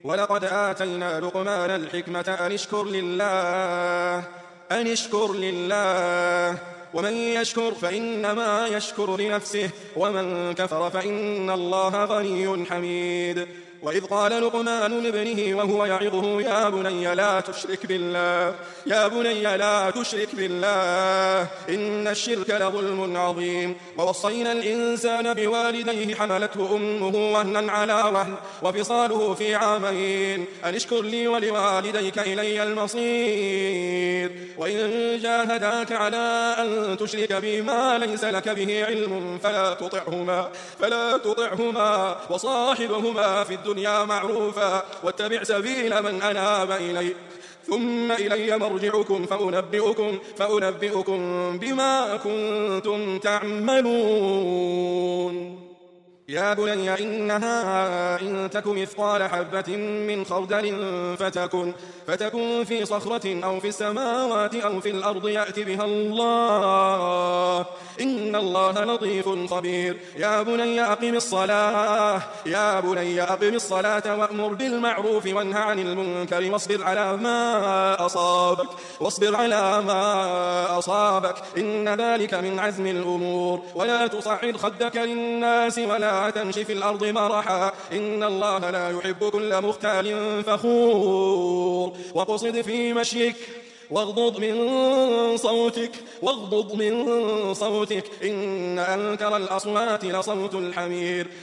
ولقد آتينا لقمان الحكمة أن اشكر لله ومن يشكر فإنما يشكر لنفسه ومن كفر فإن الله غني حميد. وإذ قال لقمان لابنه وهو يعظه يا بني لا تشرك بالله إن الشرك لظلم عظيم. ووصينا الإنسان بوالديه حملته أمه وهنا على وهن وفصاله في عامين أن اشكر لي ولوالديك إلي المصير. وإن جاهداك على أن تشرك بي ما ليس لك به علم فلا تطعهما وصاحبهما في الدنيا معروفا واتبع سبيل من أناب إلي ثم إلي مرجعكم فأنبئكم بما كنتم تعملون. يا بني إنها إن تك مثقال حبة من خردل فتكن في صخرة أو في السماوات أو في الأرض يأت بها الله إن الله لطيف خبير. يا بني أقم الصلاة وأمر بالمعروف وانه عن المنكر واصبر على ما أصابك إن ذلك من عزم الأمور. ولا تصعد خدك للناس ولا تمش في الأرض مرحا إن الله لا يحب كل مختال فخور. واقصد في مشيك واغضض من صوتك إن أنكر الأصوات لصوت الحمير.